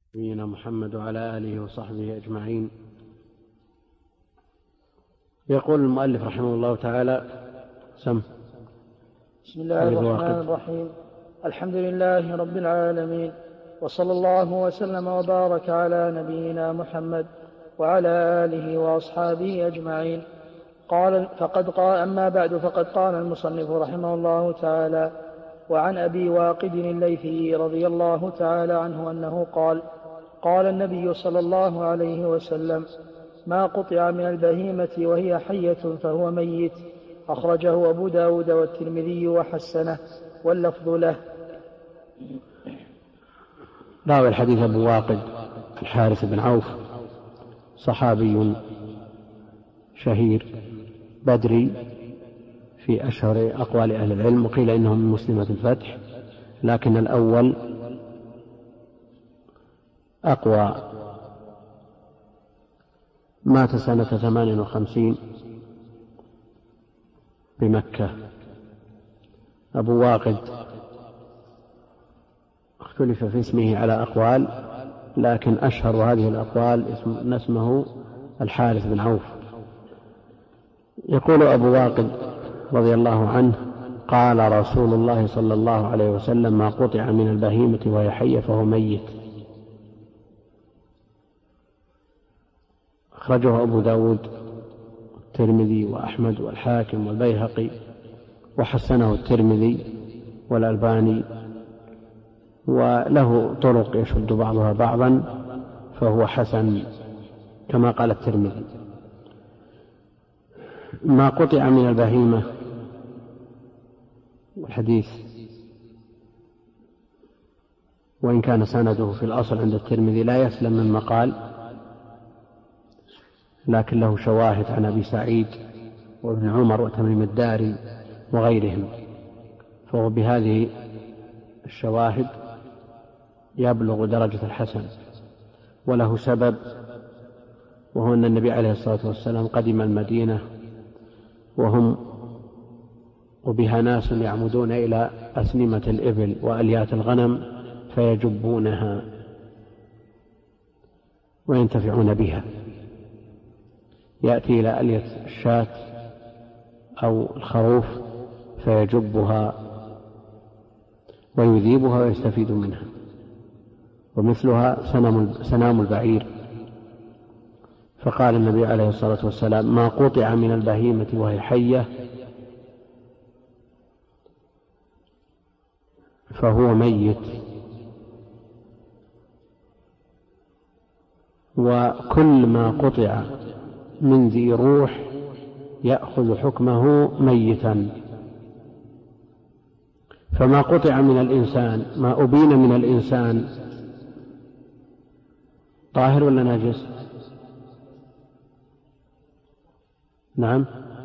نبينا محمد وعلى آله وصحبه أجمعين. يقول المؤلف رحمه الله تعالى: بسم الله الرحمن الرحيم. الحمد لله رب العالمين، وصلى الله وسلم وبارك على نبينا محمد وعلى آله وأصحابه أجمعين. أما بعد، فقد قال المصنف رحمه الله تعالى: وعن أبي واقد الليثي رضي الله تعالى عنه أنه قال النبي صلى الله عليه وسلم: ما قطع من البهيمة وهي حية فهو ميت. أخرجه أبو داود والترمذي وحسنه، واللفظ له. راوي الحديث أبو واقد الحارث بن عوف، صحابي شهير بدري في أشهر أقوال أهل العلم، وقيل إنه من مسلمة الفتح، لكن الأول أقوى. مات سنة 58 بمكة. أبو واقد اختلف في اسمه على أقوال، لكن أشهر هذه الأقوال اسمه الحارث بن عوف. يقول أبو واقد رضي الله عنه: قال رسول الله صلى الله عليه وسلم: ما قطع من البهيمة وهي حية فهو ميت. أخرجه أبو داود الترمذي وأحمد والحاكم والبيهقي، وحسنه الترمذي والألباني، وله طرق يشد بعضها بعضا، فهو حسن كما قال الترمذي. ما قطع من البهيمة، والحديث وإن كان سنده في الأصل عند الترمذي لا يسلم من مقال، لكن له شواهد عن أبي سعيد وابن عمر وتميم الداري وغيرهم، فهو بهذه الشواهد يبلغ درجة الحسن. وله سبب، وهو أن النبي عليه الصلاة والسلام قدم المدينة وبها ناس يعمدون إلى أسنمة الإبل وأليات الغنم فيجبونها وينتفعون بها. يأتي إلى ألية الشاة أو الخروف فيجبها ويذيبها ويستفيد منها، ومثلها سنام البعير. فقال النبي عليه الصلاة والسلام: ما قطع من البهيمة وهي حية فهو ميت. وكل ما قطع من ذي روح يأخذ حكمه ميتا. فما قطع من الإنسان، ما أبين من الإنسان، طاهر ولا نجس؟ نعم،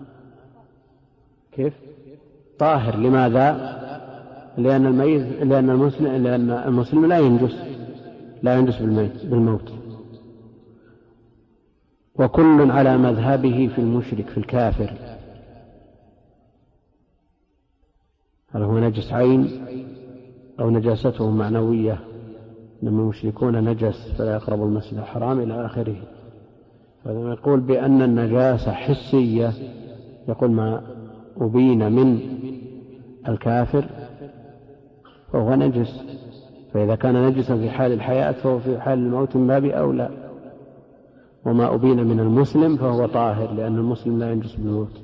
كيف؟ طاهر. لماذا؟ لأن المسلم لا ينجس بالموت. وكل على مذهبه في المشرك، في الكافر، هل هو نجس عين أو نجاسته معنوية؟ لما المشركون نجس فلا يقرب المسجد الحرام إلى آخره. فلما يقول بأن النجاسة حسية، يقول ما أبين من الكافر فهو نجس، فإذا كان نجسا في حال الحياة فهو في حال الموت من باب أولى. وما أبين من المسلم فهو طاهر، لأن المسلم لا ينجس بالموت.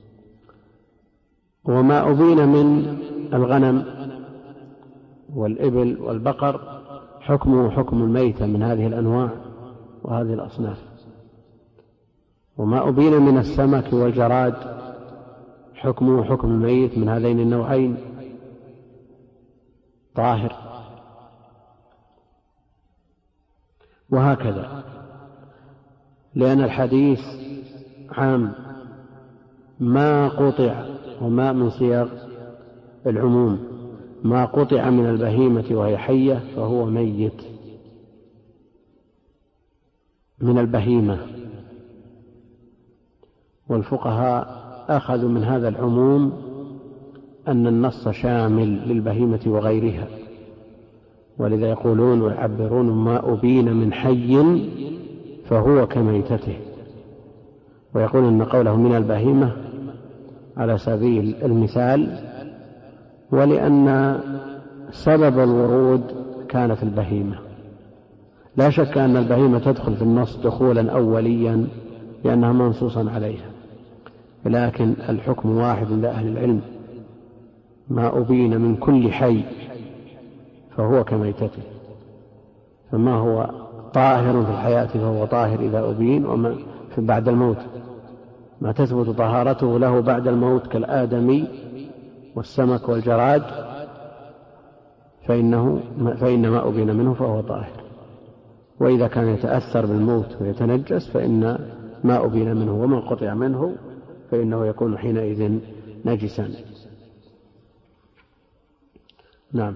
وما أبين من الغنم والإبل والبقر حكمه حكم الميتة من هذه الأنواع وهذه الأصناف. وما أبين من السمك والجراد حكمه حكم الميت من هذين النوعين، طاهر. وهكذا، لأن الحديث عام، ما قطع، وما من صيغ العموم. ما قطع من البهيمة وهي حية فهو ميت. من البهيمة، والفقهاء أخذوا من هذا العموم أن النص شامل للبهيمة وغيرها، ولذا يقولون ويعبرون ما أبين من حي فهو كميتته، ويقول أن قوله من البهيمة على سبيل المثال، ولأن سبب الورود كان في البهيمة. لا شك أن البهيمة تدخل في النص دخولا أوليا لأنها منصوصا عليها، لكن الحكم واحد لأهل العلم: ما أبين من كل حي فهو كميتته، فما هو طاهر في الحياة فهو طاهر إذا أبين، وما في بعد الموت ما تثبت طهارته له بعد الموت كالآدمي والسمك والجراد فإن ما أبين منه فهو طاهر. وإذا كان يتأثر بالموت ويتنجس فإن ما أبين منه ومن قطع منه فإنه يكون حينئذ نجسا. نعم.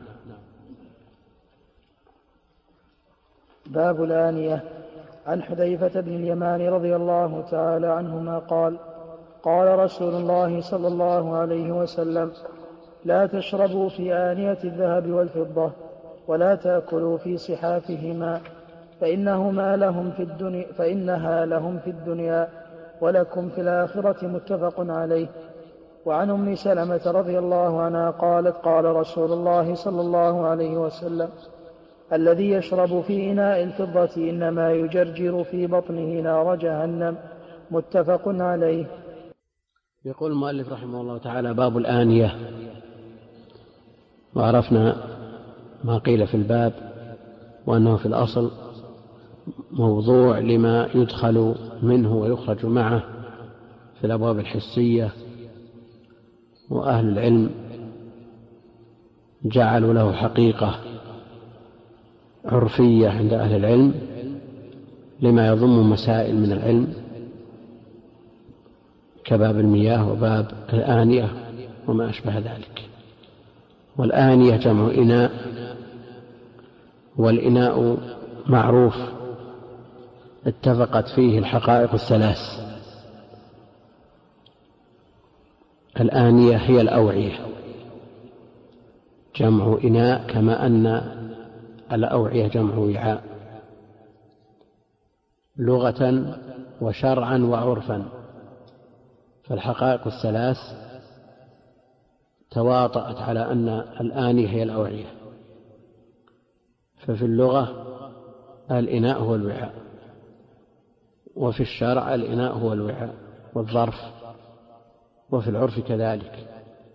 باب الآنية. عن حذيفة بن اليمان رضي الله تعالى عنهما قال: قال رسول الله صلى الله عليه وسلم: لا تشربوا في آنية الذهب والفضة، ولا تأكلوا في صحافهما، فإنها لهم في الدنيا ولكم في الآخرة. متفق عليه. وعن أم سلمة رضي الله عنها قالت: قال رسول الله صلى الله عليه وسلم: الذي يشرب في إناء الفضة إنما يجرجر في بطنه نار جهنم. متفق عليه. يقول المؤلف رحمه الله تعالى: باب الآنية. وعرفنا ما قيل في الباب، وأنه في الأصل موضوع لما يدخل منه ويخرج معه في الأبواب الحسية، وأهل العلم جعلوا له حقيقة عرفية عند أهل العلم لما يضم مسائل من العلم كباب المياه وباب الآنية وما أشبه ذلك. والآنية جمع إناء، والإناء معروف اتفقت فيه الحقائق الثلاث. الآنية هي الأوعية، جمع إناء، كما أن الأوعية جمع وعاء، لغة وشرعا وعرفا. فالحقائق الثلاث تواطأت على أن الآنية هي الأوعية. ففي اللغة الإناء هو الوعاء، وفي الشرع الإناء هو الوعاء والظرف، وفي العرف كذلك.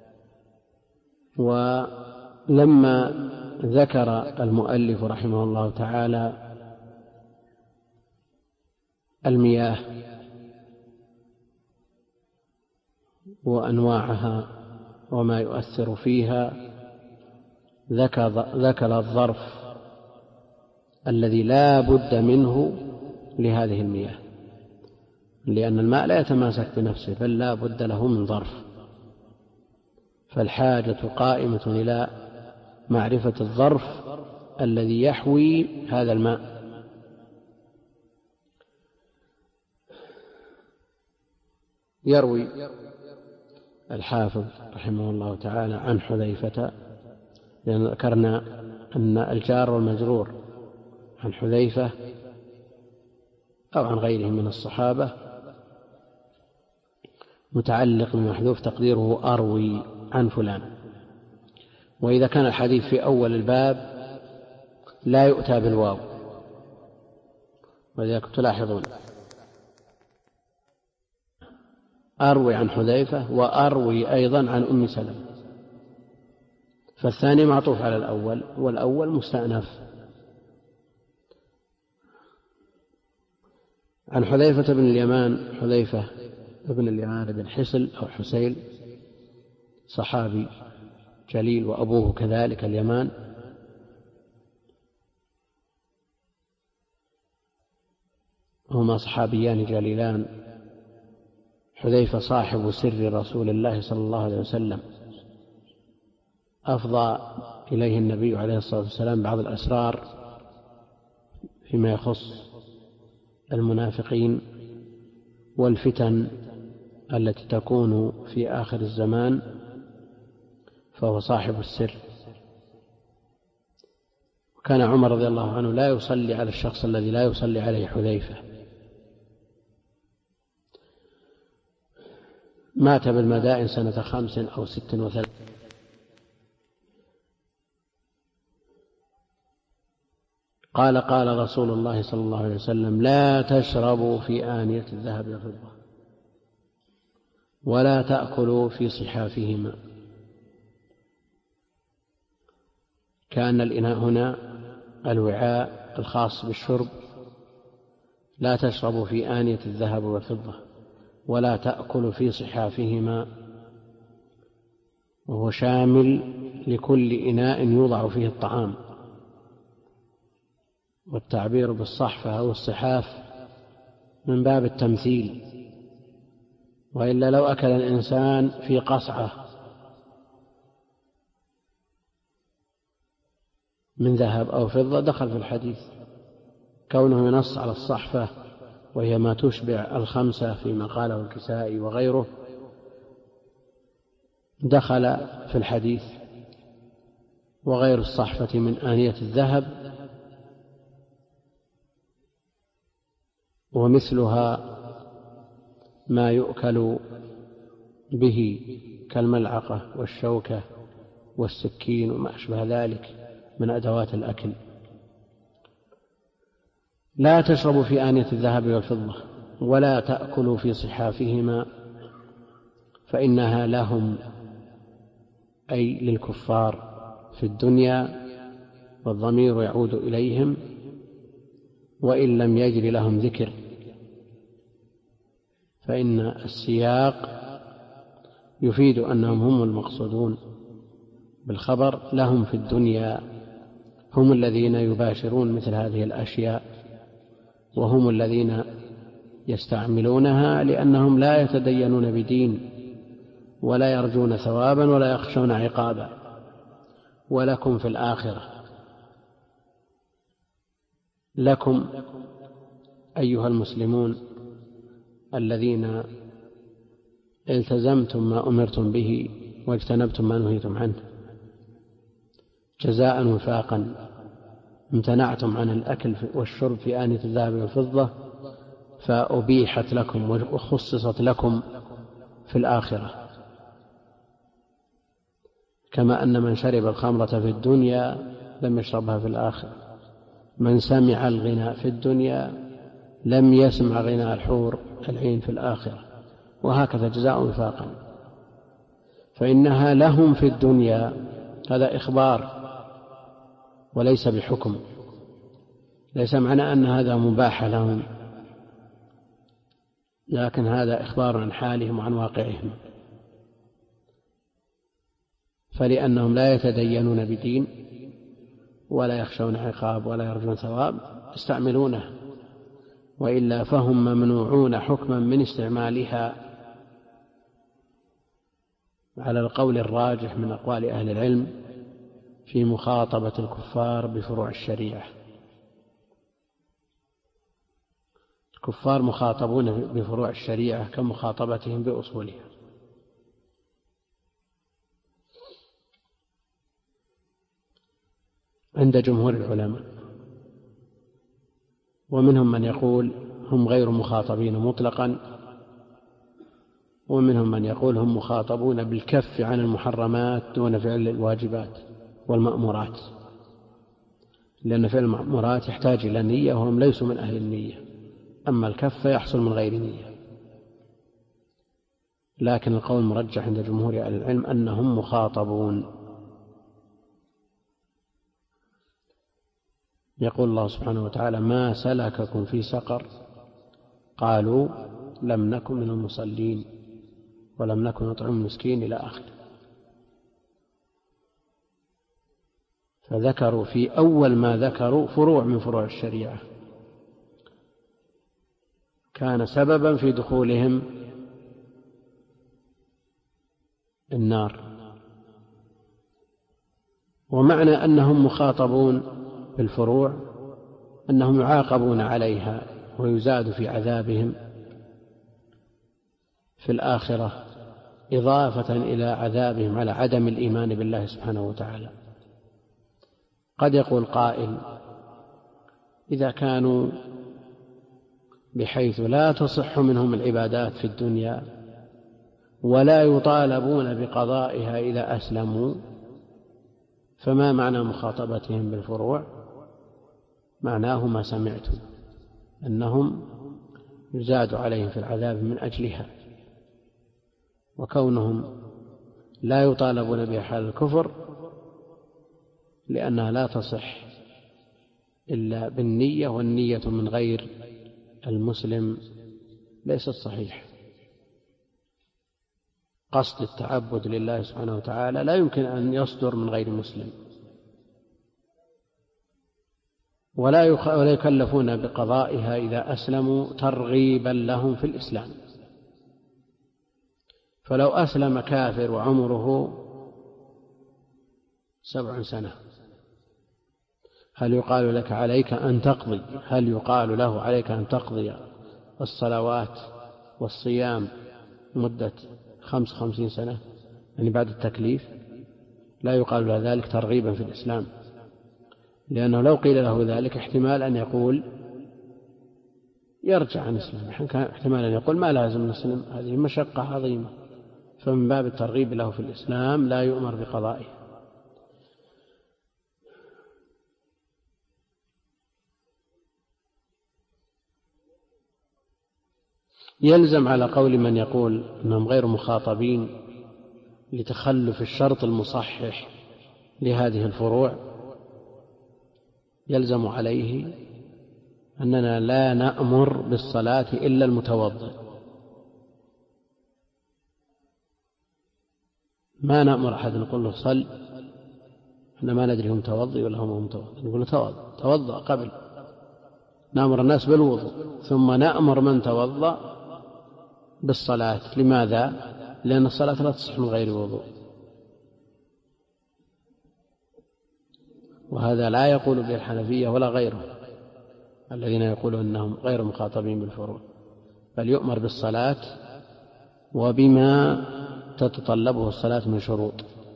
ولما ذكر المؤلف رحمه الله تعالى المياه وأنواعها وما يؤثر فيها، ذكر الظرف الذي لا بد منه لهذه المياه، لأن الماء لا يتماسك بنفسه بل لا بد له من ظرف. فالحاجة قائمة إلى معرفة الظرف الذي يحوي هذا الماء. يروي الحافظ رحمه الله تعالى عن حذيفة، لأن ذكرنا أن الجار والمجرور عن حذيفة أو عن غيره من الصحابة متعلق بمحذوف تقديره أروي عن فلان. وإذا كان الحديث في أول الباب لا يؤتى بالواو، ولذلك تلاحظون أروي عن حذيفة وأروي أيضا عن أم سلمة، فالثاني معطوف على الأول والأول مستأنف. عن حذيفة بن اليمان، حذيفة بن اليمان بن حسل أو حسيل، صحابي جليل، وأبوه كذلك اليمان، هما صحابيان جليلان. حذيفة صاحب سر رسول الله صلى الله عليه وسلم، أفضى إليه النبي عليه الصلاة والسلام بعض الأسرار فيما يخص المنافقين والفتن التي تكون في آخر الزمان، فهو صاحب السر. كان عمر رضي الله عنه لا يصلي على الشخص الذي لا يصلي عليه حذيفة. مات بالمدائن سنة 5 أو 36. قال رسول الله صلى الله عليه وسلم: لا تشربوا في آنية الذهب والفضة ولا تأكلوا في صحافهما. كان الإناء هنا الوعاء الخاص بالشرب. لا تشربوا في آنية الذهب والفضة ولا تأكلوا في صحافهما، وهو شامل لكل إناء يوضع فيه الطعام. والتعبير بالصحفة أو الصحاف من باب التمثيل، وإلا لو أكل الإنسان في قصعة من ذهب أو فضة دخل في الحديث. كونه ينص على الصحفة وهي ما تشبع الخمسة فيما قاله الكسائي وغيره دخل في الحديث. وغير الصحفة من آنية الذهب ومثلها ما يؤكل به كالملعقة والشوكة والسكين وما أشبه ذلك من أدوات الأكل. لا تشربوا في آنية الذهب والفضة ولا تأكلوا في صحافهما فإنها لهم، أي للكفار في الدنيا، والضمير يعود إليهم وإن لم يجر لهم ذكر، فإن السياق يفيد أنهم هم المقصودون بالخبر. لهم في الدنيا، هم الذين يباشرون مثل هذه الأشياء، وهم الذين يستعملونها لأنهم لا يتدينون بدين ولا يرجون ثوابا ولا يخشون عقابا. ولكم في الآخرة، لكم أيها المسلمون الذين التزمتم ما أمرتم به واجتنبتم ما نهيتم عنه، جزاء وفاقا، امتنعتم عن الأكل والشرب في آنية الذهب والفضة فأبيحت لكم وخصصت لكم في الآخرة، كما أن من شرب الخمرة في الدنيا لم يشربها في الآخرة، من سمع الغناء في الدنيا لم يسمع غناء الحور العين في الآخرة، وهكذا جزاء وفاقا. فإنها لهم في الدنيا، هذا إخبار وليس بحكم، ليس معنى أن هذا مباح لهم، لكن هذا إخبار عن حالهم وعن واقعهم. فلأنهم لا يتدينون بدين ولا يخشون عقاب ولا يرجون ثواب يستعملونه، وإلا فهم ممنوعون حكما من استعمالها على القول الراجح من أقوال أهل العلم في مخاطبة الكفار بفروع الشريعة. الكفار مخاطبون بفروع الشريعة كمخاطبتهم بأصولها. عند جمهور العلماء، ومنهم من يقول هم غير مخاطبين مطلقا، ومنهم من يقول هم مخاطبون بالكف عن المحرمات دون فعل الواجبات والمأمورات، لأن فعل المأمورات يحتاج إلى نية وهم ليسوا من أهل النية، أما الكف يحصل من غير نية. لكن القول المرجح عند جمهور أهل العلم أنهم مخاطبون. يقول الله سبحانه وتعالى: ما سلككم في سقر؟ قالوا لم نكن من المصلين ولم نكن نطعم المسكين إلى آخره. فذكروا في أول ما ذكروا فروع من فروع الشريعة كان سببا في دخولهم النار. ومعنى أنهم مخاطبون بالفروع أنهم يعاقبون عليها ويزاد في عذابهم في الآخرة، إضافة إلى عذابهم على عدم الإيمان بالله سبحانه وتعالى. قد يقول قائل: إذا كانوا بحيث لا تصح منهم العبادات في الدنيا ولا يطالبون بقضائها إذا أسلموا، فما معنى مخاطبتهم بالفروع؟ معناه ما سمعتم، أنهم يزاد عليهم في العذاب من أجلها، وكونهم لا يطالبون بها حال الكفر لأنها لا تصح إلا بالنية، والنية من غير المسلم ليست صحيح. قصد التعبد لله سبحانه وتعالى لا يمكن أن يصدر من غير مسلم، ولا يكلفون بقضائها إذا أسلموا ترغيبا لهم في الإسلام. فلو أسلم كافر وعمره 7 سنة، هل يقال له عليك أن تقضي الصلوات والصيام مدة 55 سنة، يعني بعد التكليف؟ لا يقال له ذلك ترغيبا في الإسلام، لأنه لو قيل له ذلك احتمال أن يقول يرجع عن الإسلام، احتمال أن يقول ما لازم نسلم، هذه مشقة عظيمة. فمن باب الترغيب له في الإسلام لا يؤمر بقضائه. يلزم على قول من يقول أنهم غير مخاطبين لتخلف الشرط المصحح لهذه الفروع، يلزم عليه أننا لا نأمر بالصلاة إلا المتوضئ، ما نأمر أحد نقول له صل، احنا ما ندري هو متوضئ ولا هو متوضئ، نقول له توضأ قبل، نأمر الناس بالوضوء ثم نأمر من توضأ بالصلاة. لماذا؟ لأن الصلاة لا تصح من غير وضوء، وهذا لا يقول به الحنفية ولا غيره الذين يقولون أنهم غير مخاطبين بالفروع، بل يؤمر بالصلاة وبما تتطلبه الصلاة من شروط،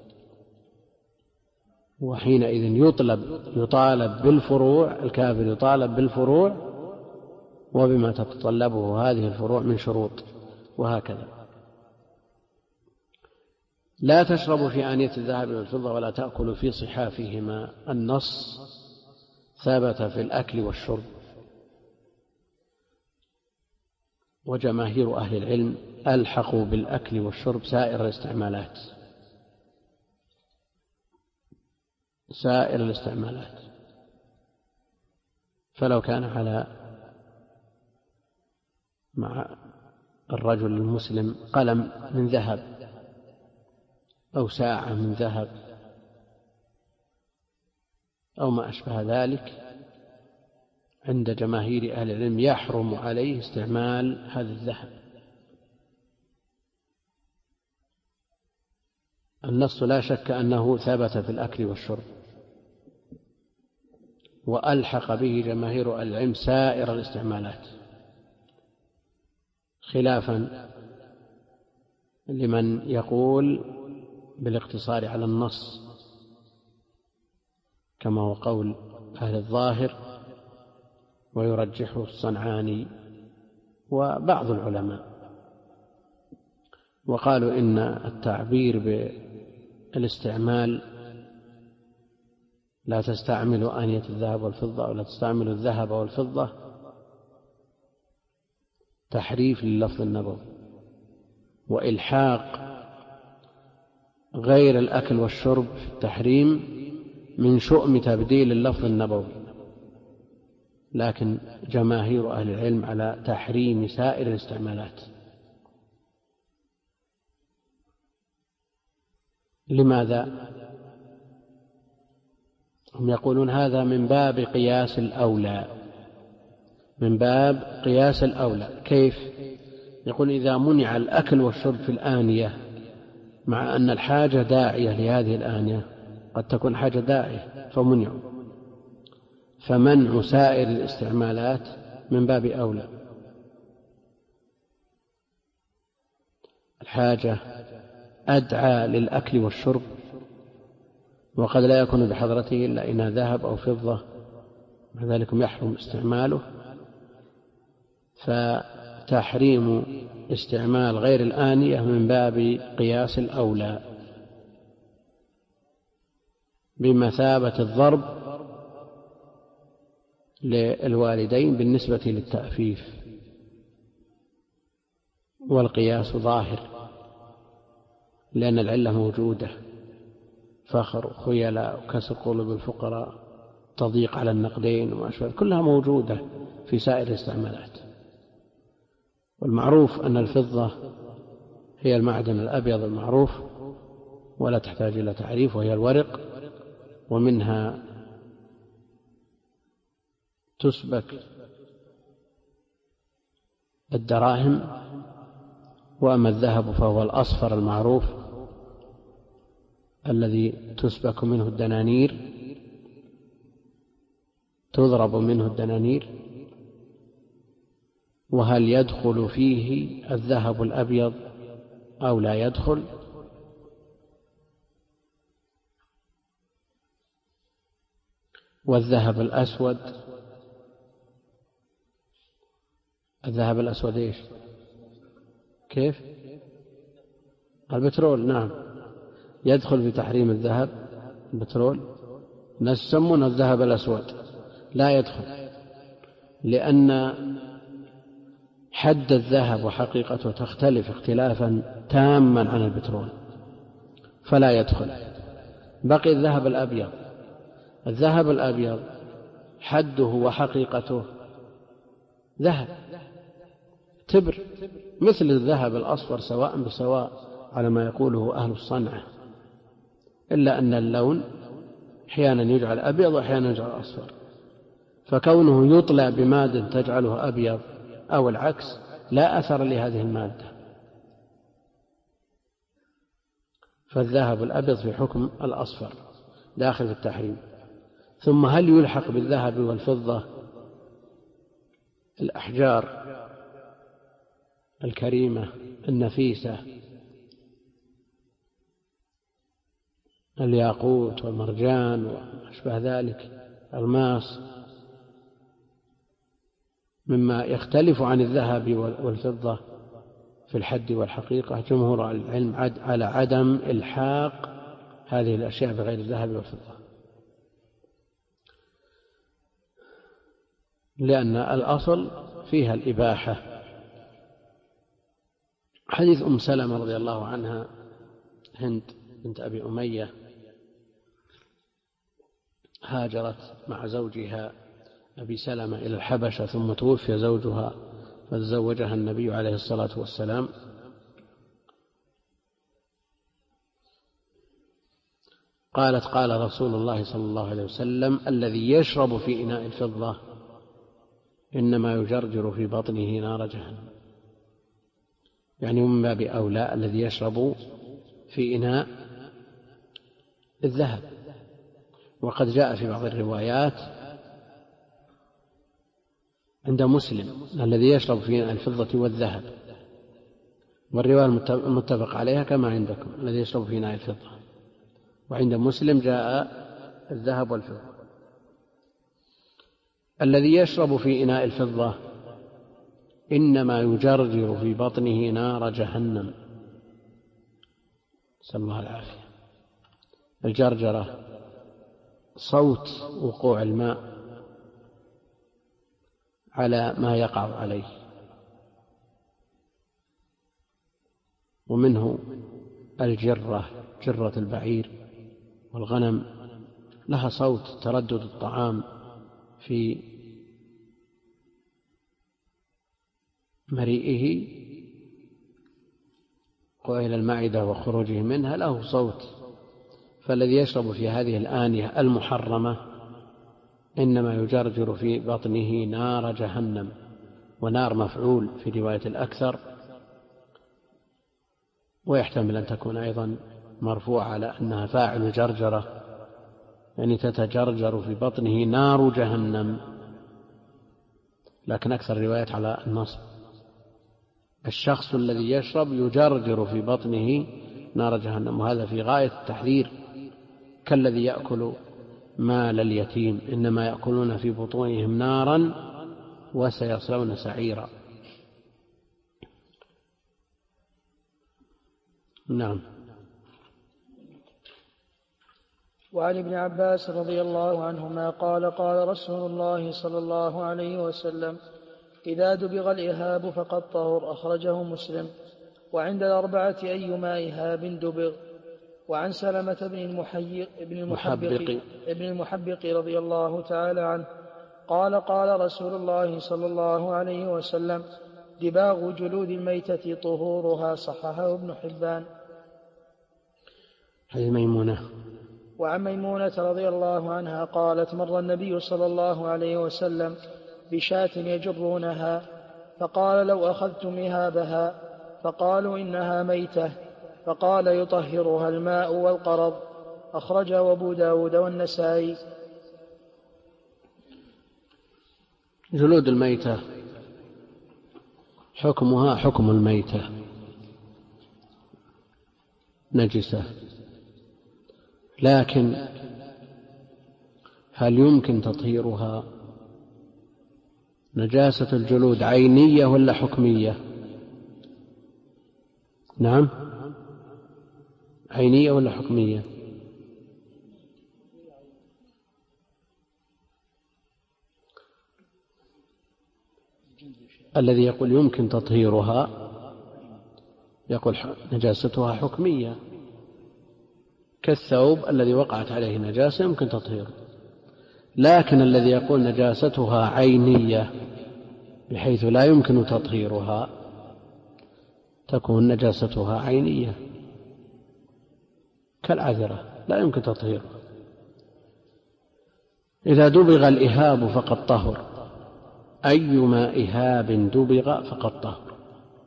وحينئذ يطالب بالفروع، الكافر يطالب بالفروع وبما تتطلبه هذه الفروع من شروط، وهكذا. لا تشربوا في آنية الذهب والفضة ولا تأكلوا في صحافهما. النص ثبت في الأكل والشرب، وجماهير أهل العلم ألحقوا بالأكل والشرب سائر الاستعمالات. فلو كان مع الرجل المسلم قلم من ذهب أو ساعة من ذهب أو ما أشبه ذلك، عند جماهير أهل العلم يحرم عليه استعمال هذا الذهب. النص لا شك أنه ثبت في الأكل والشرب، وألحق به جماهير أهل العلم سائر الاستعمالات، خلافا لمن يقول بالاقتصار على النص كما هو قول أهل الظاهر ويرجحه الصنعاني وبعض العلماء، وقالوا إن التعبير بالاستعمال لا تستعمل آنية الذهب والفضة أو لا تستعمل الذهب والفضة تحريف لللفظ النبوي، وإلحاق غير الأكل والشرب في التحريم من شؤم تبديل اللفظ النبوي. لكن جماهير أهل العلم على تحريم سائر الاستعمالات. لماذا؟ هم يقولون هذا من باب قياس الأولى. كيف؟ يقول إذا منع الأكل والشرب في الآنية مع أن الحاجة داعية لهذه الآنية، قد تكون حاجة داعية فمنعوا، فمنع سائر الاستعمالات من باب أولى. الحاجة أدعى للأكل والشرب وقد لا يكون بحضرته إلا إناء ذهب أو فضة، مع ذلك يحرم استعماله. فتحريم استعمال غير الآنية من باب قياس الأولى بمثابة الضرب للوالدين بالنسبة للتأفيف، والقياس ظاهر لأن العلة موجودة، فخر وخيلاء وكسر قلوب الفقراء، تضييق على النقدين وما أشبه، كلها موجودة في سائر الاستعمالات. والمعروف أن الفضة هي المعدن الأبيض المعروف ولا تحتاج إلى تعريف، وهي الورق، ومنها تسبك الدراهم. وأما الذهب فهو الأصفر المعروف الذي تسبك منه الدنانير، تضرب منه الدنانير. وهل يدخل فيه الذهب الأبيض أو لا يدخل؟ والذهب الأسود، الذهب الأسود إيش؟ كيف؟ البترول، نعم، يدخل في تحريم الذهب البترول. الناس يسمون الذهب الأسود، لا يدخل، لأن حد الذهب وحقيقته تختلف اختلافا تاما عن البترول، فلا يدخل. بقي الذهب الأبيض. الذهب الأبيض حده وحقيقته ذهب تبر، مثل الذهب الأصفر سواء بسواء على ما يقوله أهل الصنعة، إلا أن اللون أحيانا يجعل أبيض وأحيانا يجعل أصفر، فكونه يطلع بمادة تجعله أبيض أو العكس لا أثر لهذه المادة. فالذهب الأبيض في حكم الأصفر داخل في التحريم. ثم هل يلحق بالذهب والفضة الأحجار الكريمة النفيسة، الياقوت والمرجان وأشبه ذلك، الماس، مما يختلف عن الذهب والفضة في الحد والحقيقة؟ جمهور العلم على عدم إلحاق هذه الأشياء بغير الذهب والفضة، لأن الأصل فيها الإباحة. حديث أم سلمة رضي الله عنها، هند بنت أبي أمية، هاجرت مع زوجها أبي سلمة إلى الحبشة، ثم توفي زوجها فتزوجها النبي عليه الصلاة والسلام. قالت: قال رسول الله صلى الله عليه وسلم: الذي يشرب في إناء الفضة إنما يجرجر في بطنه نار جهنم. يعني من باب أولى الذي يشرب في إناء الذهب. وقد جاء في بعض الروايات عند مسلم الذي يشرب في إناء الفضة والذهب، والرواية المتفق عليها كما عندكم الذي يشرب في إناء الفضة، وعند مسلم جاء الذهب والفضة. الذي يشرب في إناء الفضة إنما يجرجر في بطنه نار جهنم، نسأل الله العافية. الجرجرة صوت وقوع الماء على ما يقع عليه، ومنه الجرة، جرة البعير والغنم، لها صوت تردد الطعام في مريئه وإلى المعدة وخروجه منها له صوت. فالذي يشرب في هذه الآنية المحرمة إنما يجرجر في بطنه نار جهنم، ونار مفعول في رواية الأكثر، ويحتمل أن تكون أيضا مرفوعة على أنها فاعل جرجرة، يعني تتجرجر في بطنه نار جهنم، لكن أكثر الروايات على النصب. الشخص الذي يشرب يجرجر في بطنه نار جهنم، وهذا في غاية التحذير كالذي يأكل مال اليتيم، إنما يأكلون في بطونهم نارا وسيصلون سعيرا. نعم. وعن ابن عباس رضي الله عنهما قال قال رسول الله صلى الله عليه وسلم: إذا دبغ الإهاب فقد طهر. أخرجه مسلم. وعند الأربعة أيما إهاب دبغ. وعن سلمة ابن المحبق رضي الله تعالى عنه قال قال رسول الله صلى الله عليه وسلم: دباغ جلود الميتة طهورها. صححه ابن حبان. هذه ميمونة. وعن ميمونة رضي الله عنها قالت: مر النبي صلى الله عليه وسلم بشاة يجرونها، فقال: لو أخذتم إهابها. فقالوا: إنها ميتة. فقال: يطهرها الماء والقرض. أخرجه أبو داود والنسائي. جلود الميتة حكمها حكم الميتة، نجسة، لكن هل يمكن تطهيرها؟ نجاسة الجلود عينية ولا حكمية؟ نعم، عينية ولا حكمية؟ الذي يقول يمكن تطهيرها يقول نجاستها حكمية، كالثوب الذي وقعت عليه نجاسة يمكن تطهيره. لكن الذي يقول نجاستها عينية بحيث لا يمكن تطهيرها، تكون نجاستها عينية كالعذرة لا يمكن تطهيرها. إذا دبغ الإهاب فقد طهر، أيما إهاب دبغ فقد طهر.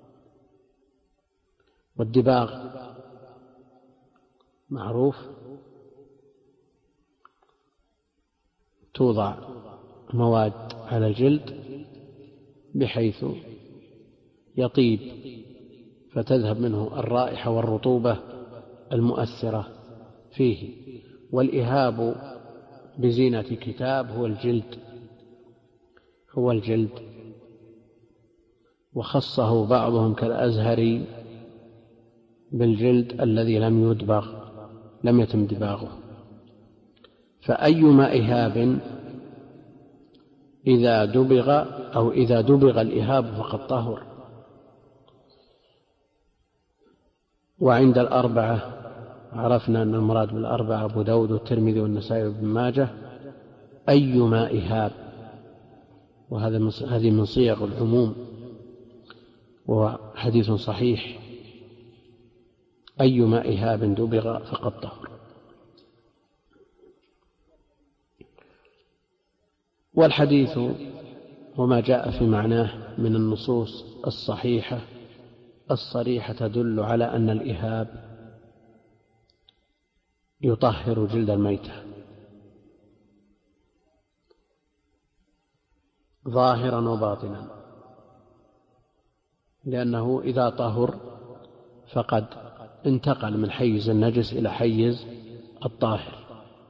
والدباغ معروف، توضع مواد على الجلد بحيث يطيب فتذهب منه الرائحة والرطوبة المؤثرة فيه. والإهاب بزينة كتاب هو الجلد، وخصه بعضهم كالأزهري بالجلد الذي لم يتم دباغه. فأيما إهاب إذا دبغ الإهاب فقد طهر. وعند الأربعة عرفنا أن المراد بالأربعة أبو داود والترمذي والنسائي وابن ماجه أيما إهاب، وهذه من صيغ العموم وحديث صحيح: أيما إهاب دبغ فقد طهر. والحديث وما جاء في معناه من النصوص الصحيحة الصريحة تدل على أن الإهاب يطهر جلد الميتة ظاهرا وباطنا، لأنه إذا طهر فقد انتقل من حيز النجس إلى حيز الطاهر.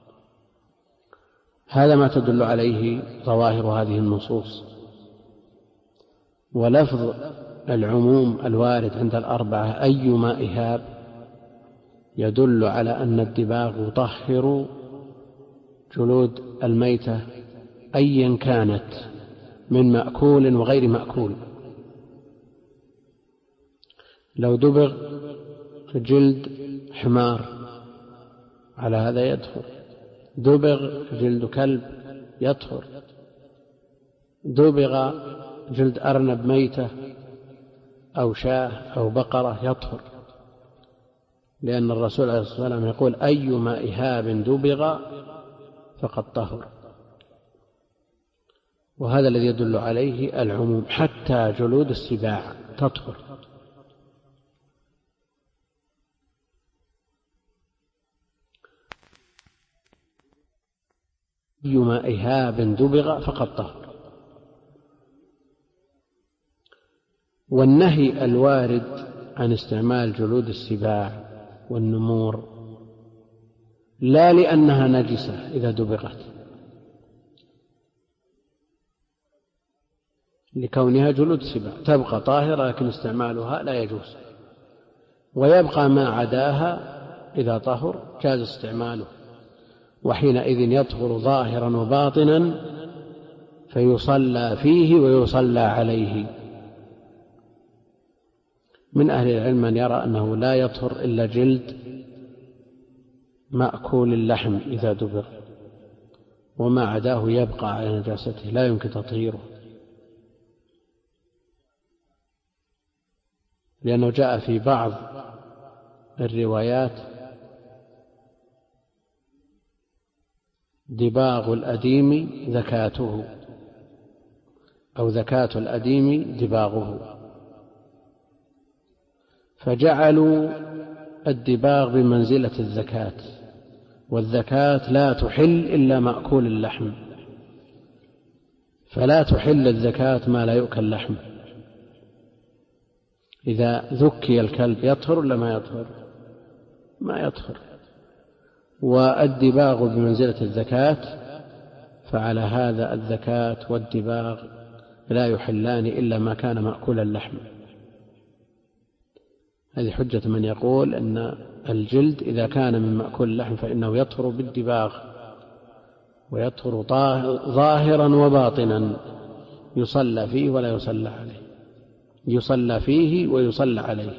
هذا ما تدل عليه ظواهر هذه النصوص. ولفظ العموم الوارد عند الأربعة أيما إهاب يدل على أن الدباغ يطهر جلود الميتة أيا كانت من مأكول وغير مأكول. لو دبغ جلد حمار على هذا يدخل، دبغ جلد كلب يطهر، دبغ جلد أرنب ميتة أو شاة أو بقرة يطهر، لأن الرسول عليه الصلاة والسلام يقول أيما إهاب دبغ فقد طهر. وهذا الذي يدل عليه العموم، حتى جلود السباع تطهر. أيما إهاب دبغ فقد طهر. والنهي الوارد عن استعمال جلود السباع والنمور لا لأنها نجسة إذا دبغت، لكونها جلود سباع تبقى طاهرة لكن استعمالها لا يجوز، ويبقى ما عداها إذا طهر جاز استعماله، وحينئذ يطهر ظاهرا وباطنا فيصلى فيه ويصلى عليه. من أهل العلم من يرى أنه لا يطهر إلا جلد مأكول اللحم إذا دبر، وما عداه يبقى على نجاسته لا يمكن تطهيره، لأنه جاء في بعض الروايات دباغ الأديم زكاته، أو زكاة الأديم دباغه، فجعلوا الدباغ بمنزلة الزكاة، والزكاة لا تحل إلا مأكول اللحم، فلا تحل الزكاة ما لا يؤكل لحم. إذا ذكي الكلب يطهر ولا ما يطهر؟ ما يطهر. والدباغ بمنزلة الزكاة، فعلى هذا الزكاة والدباغ لا يحلان إلا ما كان مأكول اللحم. هذه حجة من يقول أن الجلد إذا كان من مأكول اللحم فإنه يطهر بالدباغ، ويطهر ظاهرا وباطنا، يصلى فيه ولا يصلى عليه، يصلى فيه ويصلى عليه.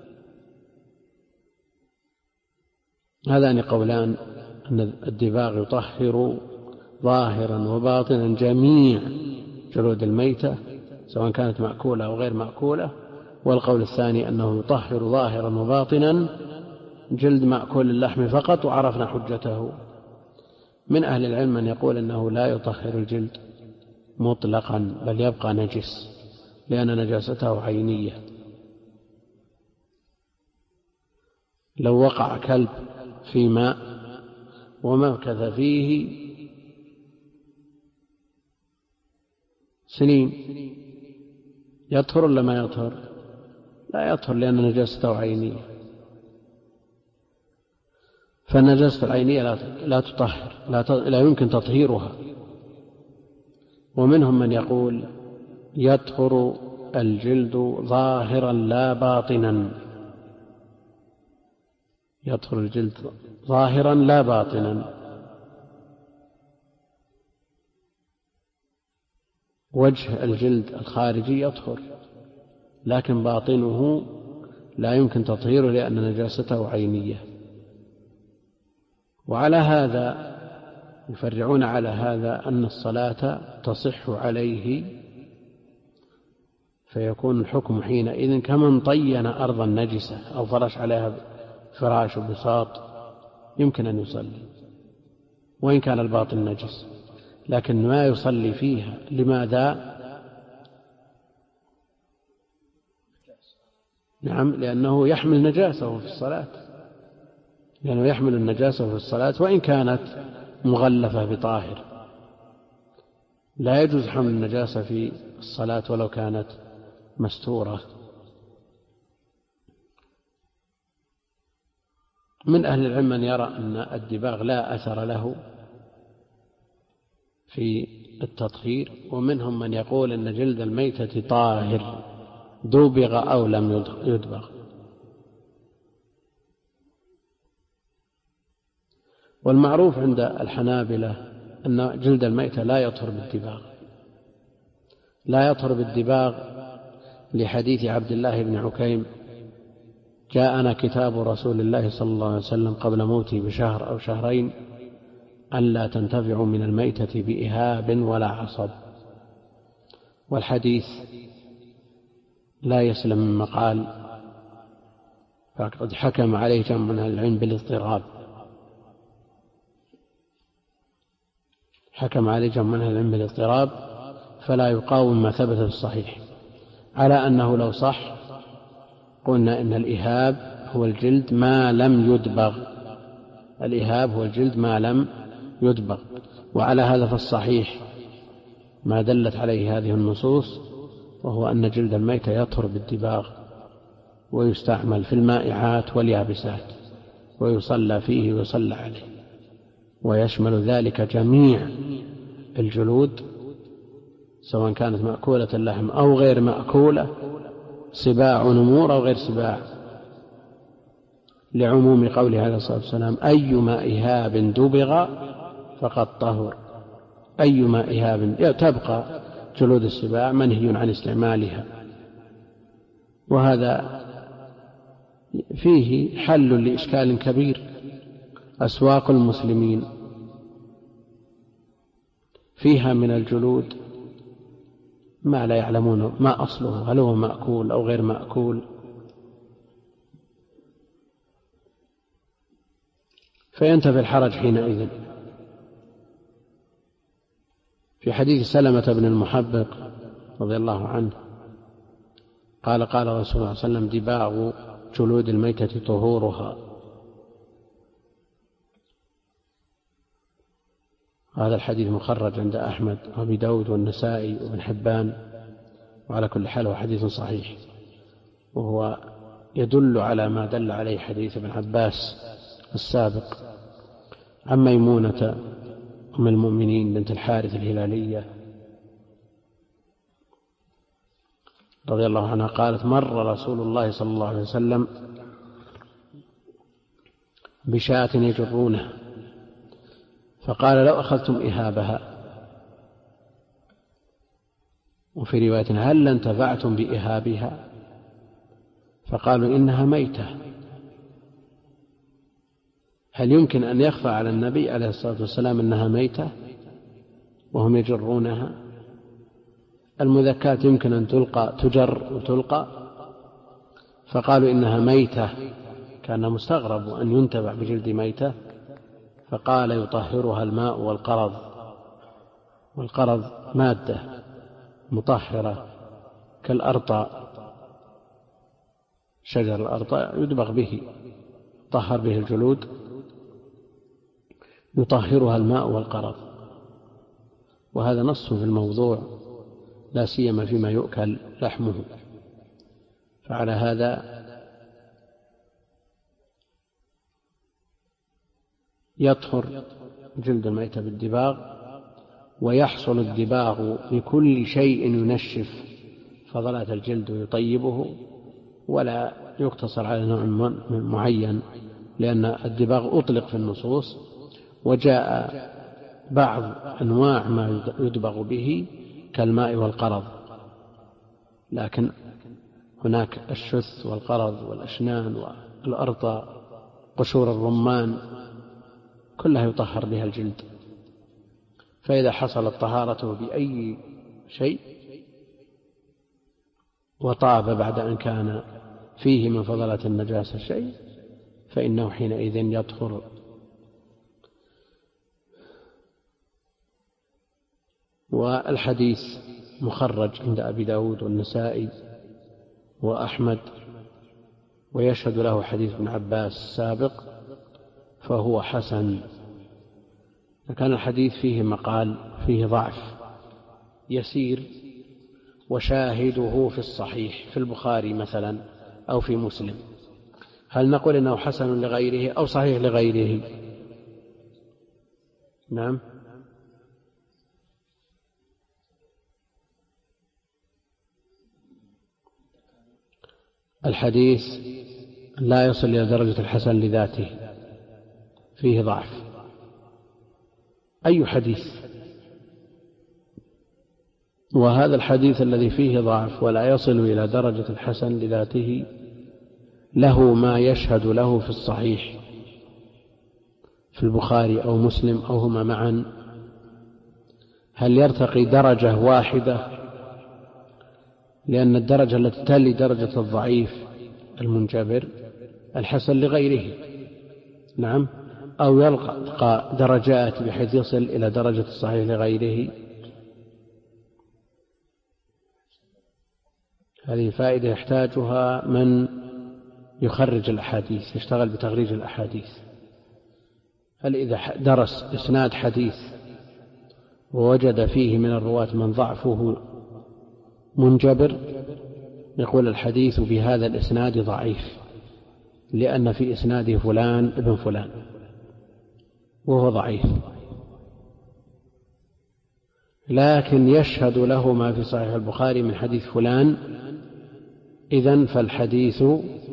هذان قولان أن الدباغ يطهر ظاهرا وباطنا جميع جلود الميتة سواء كانت مأكولة أو غير مأكولة، والقول الثاني أنه يطهر ظاهرا وباطنا جلد مأكول اللحم فقط، وعرفنا حجته. من أهل العلم من يقول أنه لا يطهر الجلد مطلقا بل يبقى نجس، لأن نجاسته عينية. لو وقع كلب في ماء ومكث فيه سنين يطهر ولا ما يطهر؟ لا يطهر، لأن نجاسته عينية، فالنجاسة العينية لا تطهر، لا يمكن تطهيرها. ومنهم من يقول يطهر الجلد ظاهرا لا باطنا، يطهر الجلد ظاهرا لا باطنا. وجه الجلد الخارجي يطهر، لكن باطنه لا يمكن تطهيره لأن نجاسته عينية. وعلى هذا يفرعون على هذا أن الصلاة تصح عليه، فيكون الحكم حينئذ كمن طين أرضا نجسة أو فرش عليها فراش وبساط يمكن أن يصلي وإن كان الباطن نجس، لكن ما يصلي فيها. لماذا؟ نعم، لأنه يحمل نجاسة في الصلاة، لأنه يحمل النجاسة في الصلاة وإن كانت مغلفة بطاهر. لا يجوز حمل النجاسة في الصلاة ولو كانت مستورة. من أهل العلم من يرى أن الدباغ لا أثر له في التطهير، ومنهم من يقول أن جلد الميتة طاهر دبغ أو لم يدبغ. والمعروف عند الحنابلة أن جلد الميتة لا يطهر بالدباغ، لا يطهر بالدباغ لحديث عبد الله بن عكيم: جاءنا كتاب رسول الله صلى الله عليه وسلم قبل موته بشهر أو شهرين أن لا تنتفعوا من الميتة بإهاب ولا عصب. والحديث لا يسلم من مقال، فقد حكم عليه جمع من العلم بالاضطراب، حكم عليه جمع من العلم بالاضطراب، فلا يقاوم ما ثبت في الصحيح، على أنه لو صح قلنا إن الإهاب هو الجلد ما لم يدبغ، الإهاب هو الجلد ما لم يدبغ. وعلى هذا فالصحيح ما دلت عليه هذه النصوص، وهو أن جلد الميتة يطهر بالدباغ ويستعمل في المائعات واليابسات ويصلى فيه ويصلى عليه. ويشمل ذلك جميع الجلود سواء كانت مأكولة اللحم أو غير مأكولة، سباع ونمور أو غير سباع، لعموم قوله عليه الصلاة والسلام: أيما إهاب دبغ فقد طهر. أيما إهاب، تبقى جلود السباع منهي عن استعمالها. وهذا فيه حل لإشكال كبير. أسواق المسلمين فيها من الجلود ما لا يعلمون ما أصله، هل هو مأكول أو غير مأكول، فينتفي الحرج حينئذ. في حديث سلمة بن المحبق رضي الله عنه قال: قال رسول الله صلى الله عليه وسلم: دباغ جلود الميتة طهورها. هذا الحديث مخرج عند أحمد وأبي داود والنسائي وابن حبان، وعلى كل حال هو حديث صحيح، وهو يدل على ما دل عليه حديث ابن عباس السابق عن ميمونة أم المؤمنين بنت الحارث الهلالية رضي الله عنها قالت: مر رسول الله صلى الله عليه وسلم بشاة يجرونها، فقال: لو أخذتم إهابها، وفي رواية: هل انتفعتم بإهابها؟ فقالوا: إنها ميتة. هل يمكن أن يخفى على النبي عليه الصلاة والسلام أنها ميتة وهم يجرونها؟ المذكاة يمكن أن تجر وتلقى، فقالوا إنها ميتة، كان مستغرب أن ينتفع بجلد ميتة، فقال: يطهرها الماء والقرض. والقرض مادة مطهرة كالأرطاء، شجر الأرطاء يدبغ به، طهر به الجلود، يطهرها الماء والقرض. وهذا نص في الموضوع، لا سيما فيما يؤكل لحمه. فعلى هذا يطهر جلد الميتة بالدباغ، ويحصل الدباغ بكل شيء ينشف فضلات الجلد ويطيبه، ولا يقتصر على نوع معين، لأن الدباغ أطلق في النصوص، وجاء بعض أنواع ما يدبغ به كالماء والقرض، لكن هناك الشث والقرض والأشنان والأرطى، قشور الرمان، كلها يطهر بها الجلد. فإذا حصلت طهارته بأي شيء وطاب بعد أن كان فيه من فضلة النجاسة شيء، فإنه حينئذ يطهر. والحديث مخرج عند أبي داود والنسائي وأحمد، ويشهد له حديث ابن عباس السابق، فهو حسن. كان الحديث فيه مقال، فيه ضعف يسير، وشاهده في الصحيح في البخاري مثلا أو في مسلم، هل نقول إنه حسن لغيره أو صحيح لغيره؟ نعم. الحديث لا يصل إلى درجة الحسن لذاته، فيه ضعف. أي حديث؟ وهذا الحديث الذي فيه ضعف ولا يصل إلى درجة الحسن لذاته له ما يشهد له في الصحيح في البخاري أو مسلم أو هما معا. هل يرتقي درجة واحدة؟ لأن الدرجة التي تلي درجة الضعيف المنجبر الحسن لغيره، نعم، أو يلقى درجات بحيث يصل إلى درجة الصحيح لغيره. هذه فائدة يحتاجها من يخرج الأحاديث، يشتغل بتخريج الأحاديث. هل إذا درس إسناد حديث ووجد فيه من الرواة من ضعفه منجبر، يقول الحديث بهذا الإسناد ضعيف لأن في إسناده فلان ابن فلان، وهو ضعيف، لكن يشهد له ما في صحيح البخاري من حديث فلان، إذن فالحديث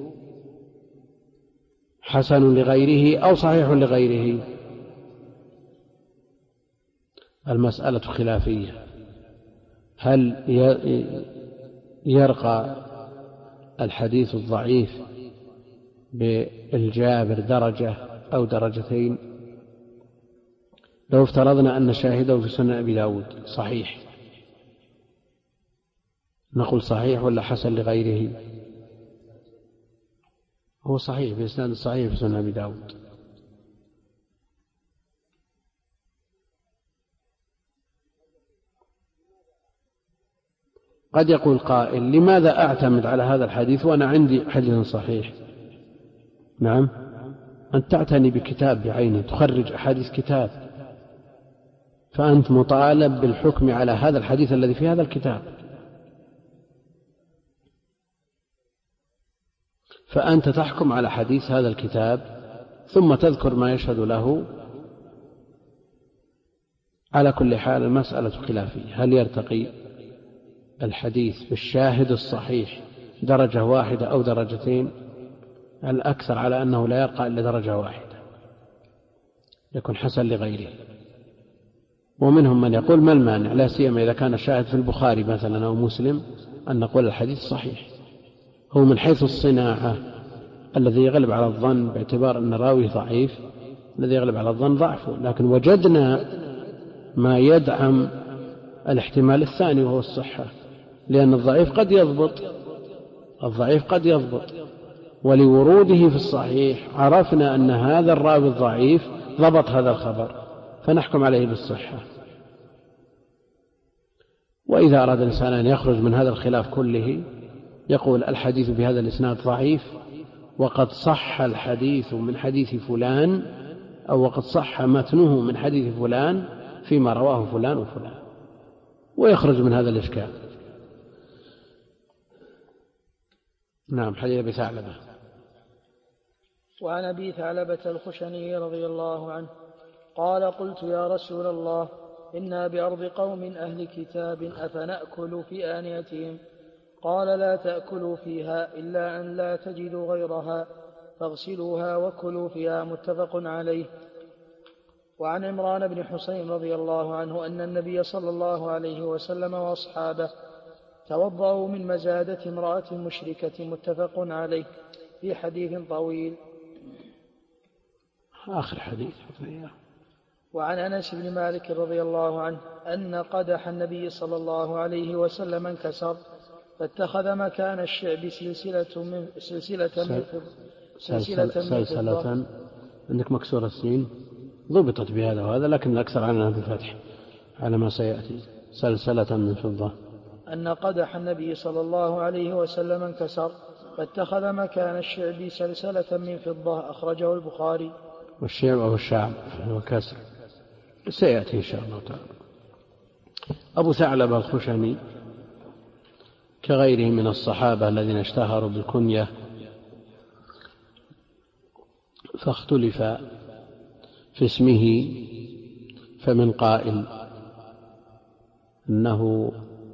حسن لغيره أو صحيح لغيره. المسألة خلافية، هل يرقى الحديث الضعيف بالجابر درجة أو درجتين؟ لو افترضنا أن شاهده في سنن أبي داود صحيح، نقول صحيح ولا حسن لغيره؟ هو صحيح بإسناد صحيح في سنن أبي داود. قد يقول قائل: لماذا أعتمد على هذا الحديث وأنا عندي حديث صحيح؟ نعم، أنت تعتني بكتاب بعينه، تخرج أحاديث كتاب، فأنت مطالب بالحكم على هذا الحديث الذي في هذا الكتاب، فأنت تحكم على حديث هذا الكتاب ثم تذكر ما يشهد له. على كل حال المسألة خلافية، هل يرتقي الحديث بالشاهد الصحيح درجة واحدة أو درجتين؟ الأكثر على أنه لا يرقى إلا درجة واحدة، يكون حسن لغيره. ومنهم من يقول: ما المانع، لا سيما إذا كان الشاهد في البخاري مثلا أو مسلم، أن نقول الحديث صحيح. هو من حيث الصناعة الذي يغلب على الظن، باعتبار أن راوي ضعيف، الذي يغلب على الظن ضعفه، لكن وجدنا ما يدعم الاحتمال الثاني وهو الصحة، لأن الضعيف قد يضبط، ولوروده في الصحيح عرفنا أن هذا الراوي الضعيف ضبط هذا الخبر، فنحكم عليه بالصحة. وإذا أراد الإنسان أن يخرج من هذا الخلاف كله، يقول: الحديث بهذا الإسناد ضعيف، وقد صح الحديث من حديث فلان، أو وقد صح متنه من حديث فلان فيما رواه فلان وفلان، ويخرج من هذا الإشكال. نعم. حديث أبي ثعلبة. وعن أبي ثعلبة الخشني رضي الله عنه قال: قلت يا رسول الله، إنا بأرض قوم أهل كتاب، أفنأكل في آنيتهم؟ قال: لا تأكلوا فيها إلا أن لا تجدوا غيرها، فاغسلوها وكلوا فيها. متفق عليه. وعن عمران بن حسين رضي الله عنه أن النبي صلى الله عليه وسلم وأصحابه توضأوا من مزادة امرأة مشركة. متفق عليه، في حديث طويل. آخر حديث. وعن أنس بن مالك رضي الله عنه أن قدح النبي صلى الله عليه وسلم انكسر، فاتخذ مكان الشعب سلسلة عندك مكسور السين، ضبطت بهذا وهذا، لكن الأكثر عنها بالفتح على ما سيأتي. سلسلة من فضة. أن قدح النبي صلى الله عليه وسلم انكسر، فاتخذ مكان الشعب سلسلة من فضة. أخرجه البخاري. والشعب أو الشعب والكسر سيأتي إن شاء الله تعالى. أبو ثعلبة الخشني كغيره من الصحابة الذين اشتهروا بالكنية، فاختلف في اسمه، فمن قائل إنه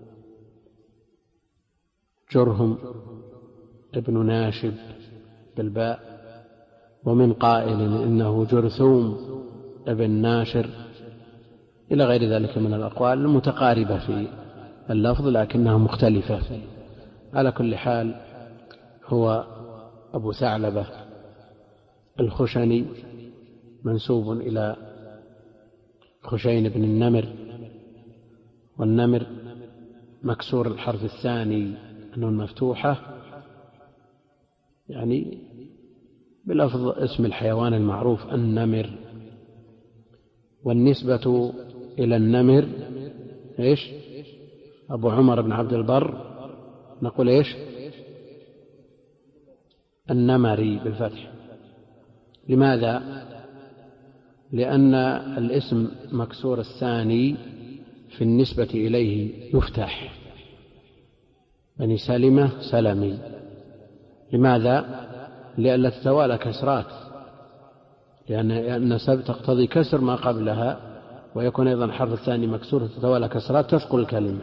جرهم ابن ناشب بالباء، ومن قائل إنه جرثوم ابن ناشر، إلى غير ذلك من الأقوال المتقاربة في اللفظ لكنها مختلفة. على كل حال هو أبو ثعلبة الخشني، منسوب إلى خشين بن النمر، والنمر مكسور الحرف الثاني أنه مفتوحة، يعني بلفظ اسم الحيوان المعروف النمر. والنسبة إلى النمر إيش؟ أبو عمر بن عبد البر نقول إيش؟ النمري بالفتح. لماذا؟ لأن الاسم مكسور الثاني في النسبة إليه يفتح، بني سلمة سلمي. لماذا؟ لئلا تتوالى كسرات، لأن سب تقتضي كسر ما قبلها، ويكون أيضا الحرف الثاني مكسور تتوالى كسرات تثقل الكلمة.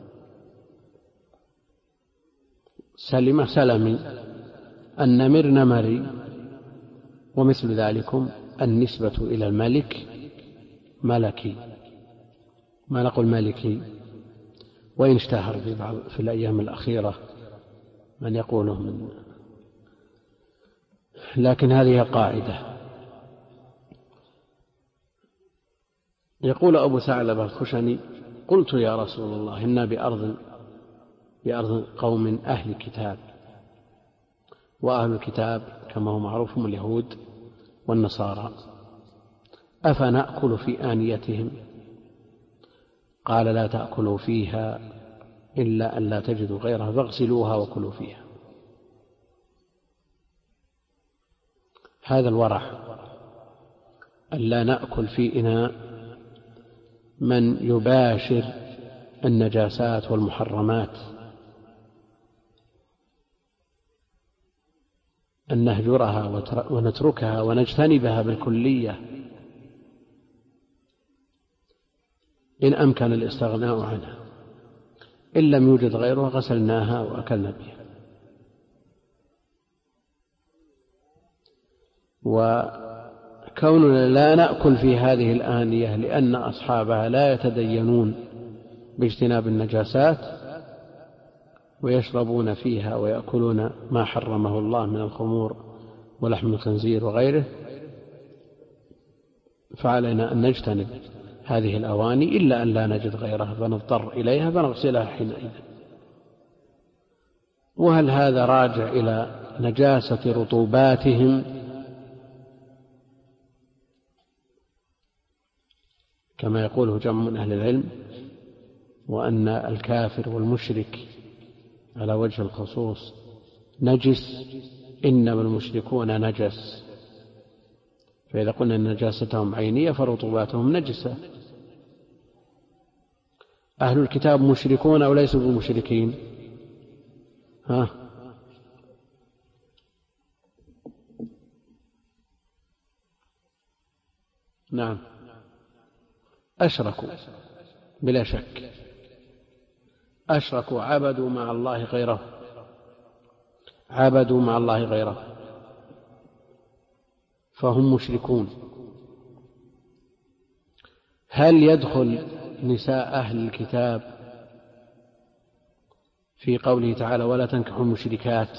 سلمة سلمي، النمر نمري، ومثل ذلكم النسبة إلى الملك ملكي، ما نقول ملكي، وإن اشتهر في الأيام الأخيرة من يقوله لكن هذه قاعدة. يقول أبو ثعلبة الخشني: قلت يا رسول الله إنا بأرض قوم أهل كتاب، وأهل الكتاب كما هو معروف هم اليهود والنصارى، أفنأكل في آنيتهم؟ قال: لا تأكلوا فيها إلا أن لا تجدوا غيرها فاغسلوها وكلوا فيها. هذا الورع ألا نأكل في إناء من يباشر النجاسات والمحرمات، أن نهجرها ونتركها ونجتنبها بالكلية إن أمكن الاستغناء عنها، إن لم يوجد غيرها غسلناها وأكلنا بها. وكوننا لا نأكل في هذه الآنية لأن أصحابها لا يتدينون باجتناب النجاسات ويشربون فيها ويأكلون ما حرمه الله من الخمور ولحم الخنزير وغيره، فعلينا أن نجتنب هذه الأواني إلا أن لا نجد غيرها فنضطر إليها فنغسلها حينئذ. وهل هذا راجع إلى نجاسة رطوباتهم كما يقوله جمع من أهل العلم، وأن الكافر والمشرك على وجه الخصوص نجس، إنما المشركون نجس، فإذا قلنا أن نجاستهم عينية فرطوباتهم نجسة. أهل الكتاب مشركون أو ليسوا بمشركين؟ نعم، أشركوا بلا شك، أشركوا، عبدوا مع الله غيره، فهم مشركون. هل يدخل نساء أهل الكتاب في قوله تعالى ولا تنكحوا المشركات؟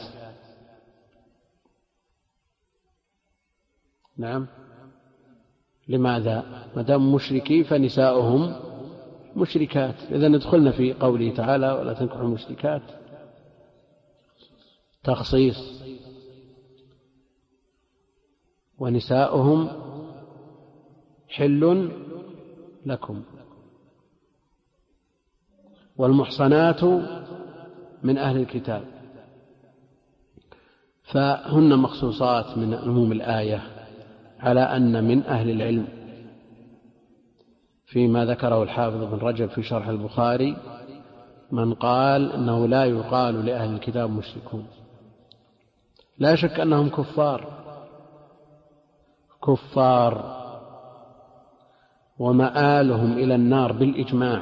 نعم. لماذا؟ ما دام مشركين فنساؤهم مشركات، إذا ندخلنا في قوله تعالى ولا تنكحوا المشركات تخصيص، ونساؤهم حل لكم، والمحصنات من أهل الكتاب، فهن مخصوصات من عموم الآية، على أن من أهل العلم فيما ذكره الحافظ بن رجب في شرح البخاري من قال أنه لا يقال لأهل الكتاب مشركون. لا شك أنهم كفار ومآلهم إلى النار بالإجماع،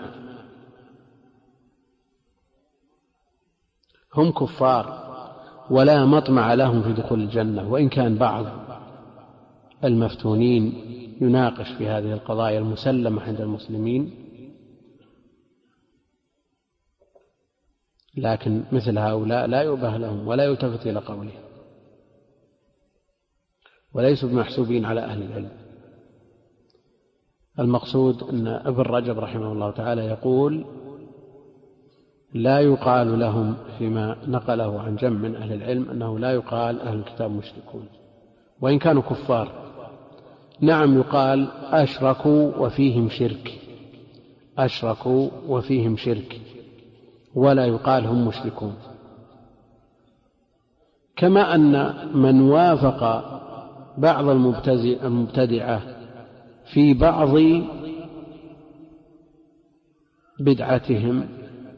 هم كفار ولا مطمع لهم في دخول الجنة، وإن كان بعض المفتونين يناقش في هذه القضايا المسلمة عند المسلمين، لكن مثل هؤلاء لا يؤبه لهم ولا يلتفت إلى قولهم، وليسوا بمحسوبين على أهل العلم. المقصود أن ابن رجب رحمه الله تعالى يقول لا يقال لهم فيما نقله عن جمع من أهل العلم أنه لا يقال أهل الكتاب مشركون وإن كانوا كفار. نعم، يقال أشركوا وفيهم شرك، ولا يقال هم مشركون. كما أن من وافق بعض المبتدعة في بعض بدعتهم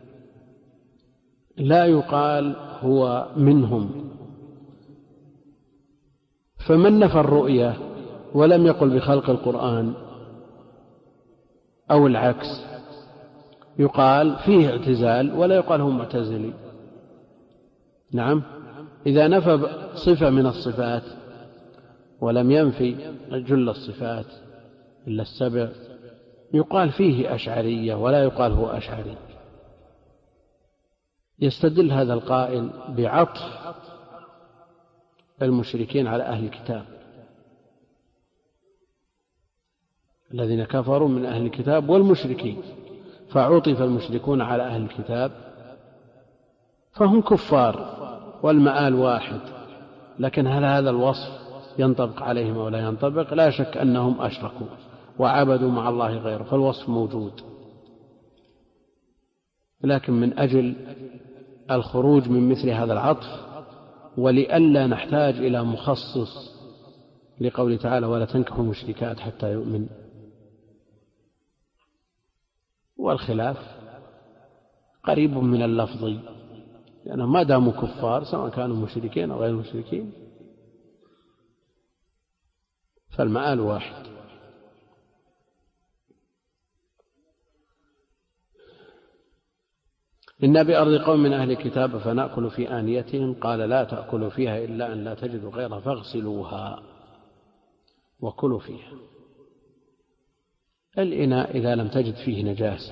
لا يقال هو منهم. فمن نفى الرؤية ولم يقل بخلق القرآن أو العكس، يقال فيه اعتزال ولا يقال هو معتزلي. نعم، إذا نفى صفة من الصفات ولم ينفي جل الصفات إلا السبع يقال فيه أشعرية ولا يقال هو أشعري. يستدل هذا القائل بعطف المشركين على أهل الكتاب، الذين كفروا من أهل الكتاب والمشركين، فعطف المشركون على أهل الكتاب فهم كفار والمآل واحد. لكن هل هذا الوصف ينطبق عليهم أو لا ينطبق؟ لا شك أنهم أشركوا وعبدوا مع الله غيره، فالوصف موجود. لكن من أجل الخروج من مثل هذا العطف ولئلا نحتاج إلى مخصص لقول تعالى ولا تنكحوا المشركات حتى يؤمن، والخلاف قريب من اللفظي، لأنهم ما داموا كفار سواء كانوا مشركين أو غير مشركين فالمآل واحد. إنا بأرض قوم من أهل الكتاب فنأكل في آنيتهم قال لا تأكلوا فيها إلا أن لا تجدوا غيرها فاغسلوها وكلوا فيها. الإناء إذا لم تجد فيه نجاسة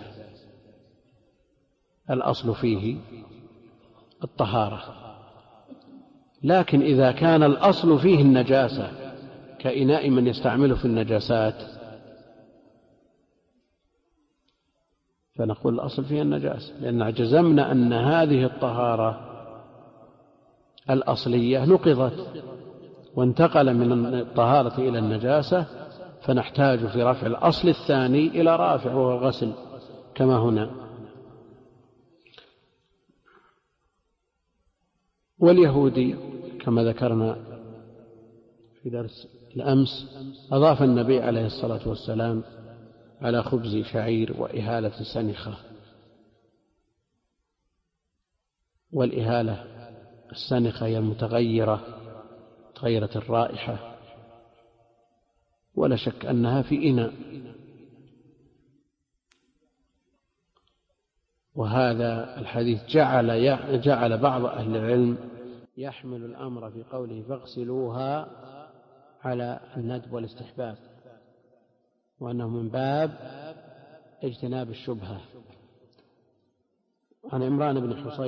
الأصل فيه الطهارة، لكن إذا كان الأصل فيه النجاسة كإناء من يستعمله في النجاسات فنقول الأصل فيها النجاسة، لأن جزمنا أن هذه الطهارة الأصلية نقضت وانتقل من الطهارة إلى النجاسة، فنحتاج في رفع الأصل الثاني إلى رافع وهو الغسل كما هنا. واليهودي كما ذكرنا في درس الأمس أضاف النبي عليه الصلاة والسلام على خبز شعير وإهالة سنخة، والإهالة السنخة هي المتغيرة تغيرة الرائحة، ولا شك أنها في إناء. وهذا الحديث جعل بعض أهل العلم يحمل الأمر في قوله فاغسلوها على الندب والاستحباب، وأنه من باب اجتناب الشبهة. عن عمران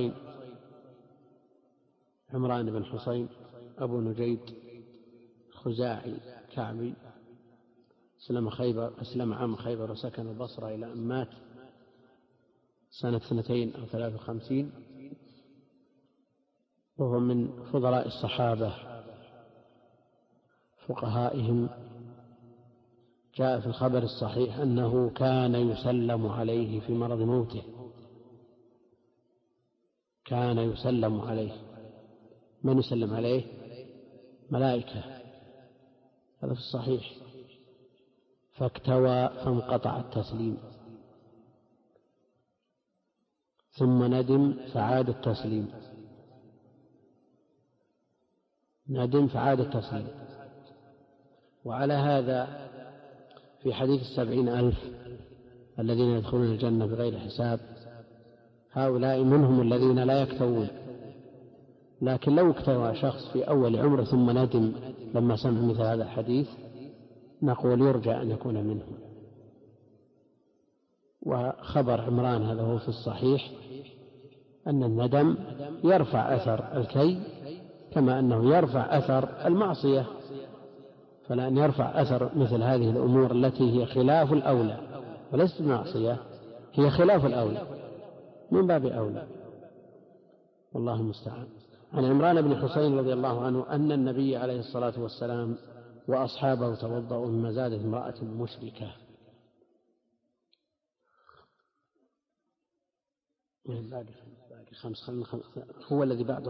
بن حسين أبو نجيد خزاعي كعبي أسلم عام خيبر وسكن البصرة إلى أن مات سنة 2 أو 53، وهو من فضلاء الصحابة فقهائهم. جاء في الخبر الصحيح أنه كان يسلم عليه في مرض موته، كان يسلم عليه. من يسلم عليه؟ ملائكة، هذا في الصحيح. فاكتوى فانقطع التسليم، ثم ندم فعاد التسليم، ندم فعاد التسليم. وعلى هذا في حديث 70,000 الذين يدخلون الجنة بغير حساب، هؤلاء منهم الذين لا يكتوون، لكن لو اكتوى شخص في أول عمره ثم ندم لما سمع مثل هذا الحديث نقول يرجى أن يكون منهم. وخبر عمران هذا هو في الصحيح أن الندم يرفع أثر الكي كما أنه يرفع أثر المعصية، فلأن يرفع أثر مثل هذه الأمور التي هي خلاف الأولى وليست معصية، هي خلاف الأولى من باب أولى، والله المستعان. عن عمران بن حسين رضي الله عنه أن النبي عليه الصلاة والسلام وأصحابه توضأوا من مزادة امرأة مشركة. باقي 5 هو الذي بعده،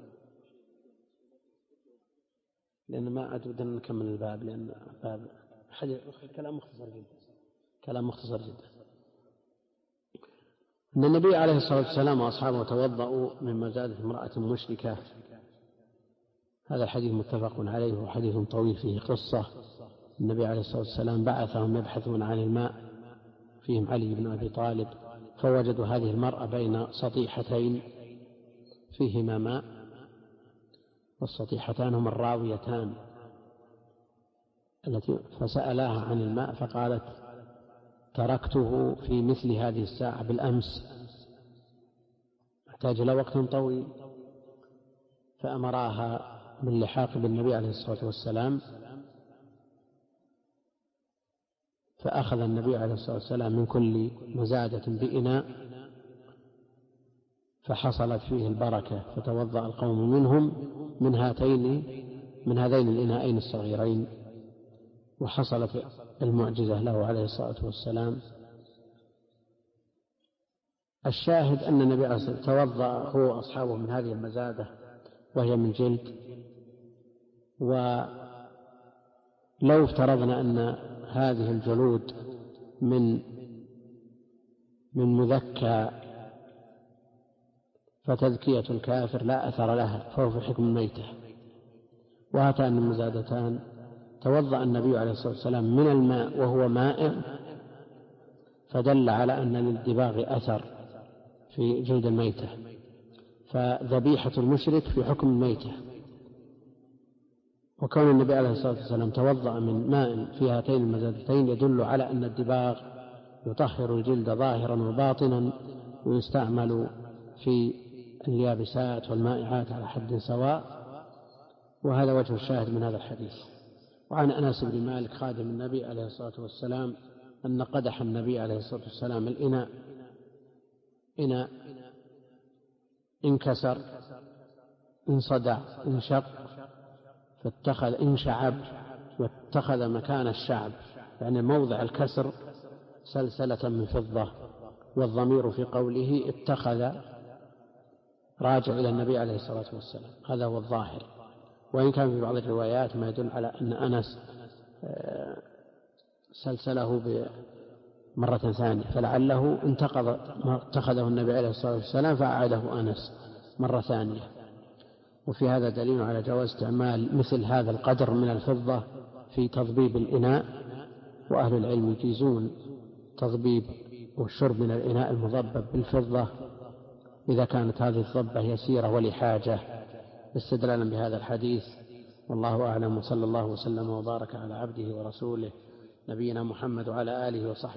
لأن ما أدري أن نكمل الباب، لأن باب كلام مختصر جدا. أن النبي عليه الصلاة والسلام وأصحابه توضأوا من مزادة امرأة مشركة. هذا الحديث متفق عليه وحديث طويل فيه قصة النبي عليه الصلاة والسلام بعثهم يبحثون عن الماء، فيهم علي بن أبي طالب، فوجدوا هذه المرأة بين سطيحتين فيهما ماء، والسطيحتان هما الراويتان فسألاها عن الماء فقالت: تركته في مثل هذه الساعة بالأمس، احتاج إلى وقت طويل. فأمراها باللحاق بالنبي عليه الصلاة والسلام، فأخذ النبي عليه الصلاة والسلام من كل مزادة بإناء فحصلت فيه البركة، فتوضأ القوم منهم من هذين الإناءين الصغيرين، وحصلت المعجزة له عليه الصلاة والسلام. الشاهد أن النبي عليه الصلاة والسلام توضأ هو وأصحابه من هذه المزادة وهي من جلد. ولو افترضنا أن هذه الجلود من مذكى فتذكية الكافر لا أثر لها، فهو في حكم الميتة. وهاتان المزادتان توضأ النبي عليه الصلاة والسلام من الماء وهو مائع، فدل على أن للدباغ أثر في جلد الميتة، فذبيحة المشرك في حكم الميتة. وكون النبي عليه الصلاة والسلام توضأ من ماء في هاتين المزادتين يدل على أن الدباغ يطهر الجلد ظاهرا وباطنا، ويستعمل في اليابسات والمائعات على حد سواء. وهذا وجه الشاهد من هذا الحديث. وعن أنس بن مالك خادم النبي عليه الصلاة والسلام أن قدح النبي عليه الصلاة والسلام الإناء انكسر، انصدع، انشق، انشعب، واتخذ مكان الشعب، يعني موضع الكسر، سلسلة من فضة. والضمير في قوله اتخذ راجع إلى النبي عليه الصلاة والسلام، هذا هو الظاهر. وإن كان في بعض الروايات ما يدل على أن أنس سلسله مرة ثانية، فلعله اتخذه النبي عليه الصلاة والسلام فأعاده أنس مرة ثانية. وفي هذا دليل على جواز استعمال مثل هذا القدر من الفضة في تضبيب الإناء، وأهل العلم يجيزون تضبيب والشرب من الإناء المضبب بالفضة إذا كانت هذه الضبة يسيرة ولحاجة، استدلالا بهذا الحديث. والله أعلم، وصلى الله وسلم وبارك على عبده ورسوله نبينا محمد وعلى آله وصحبه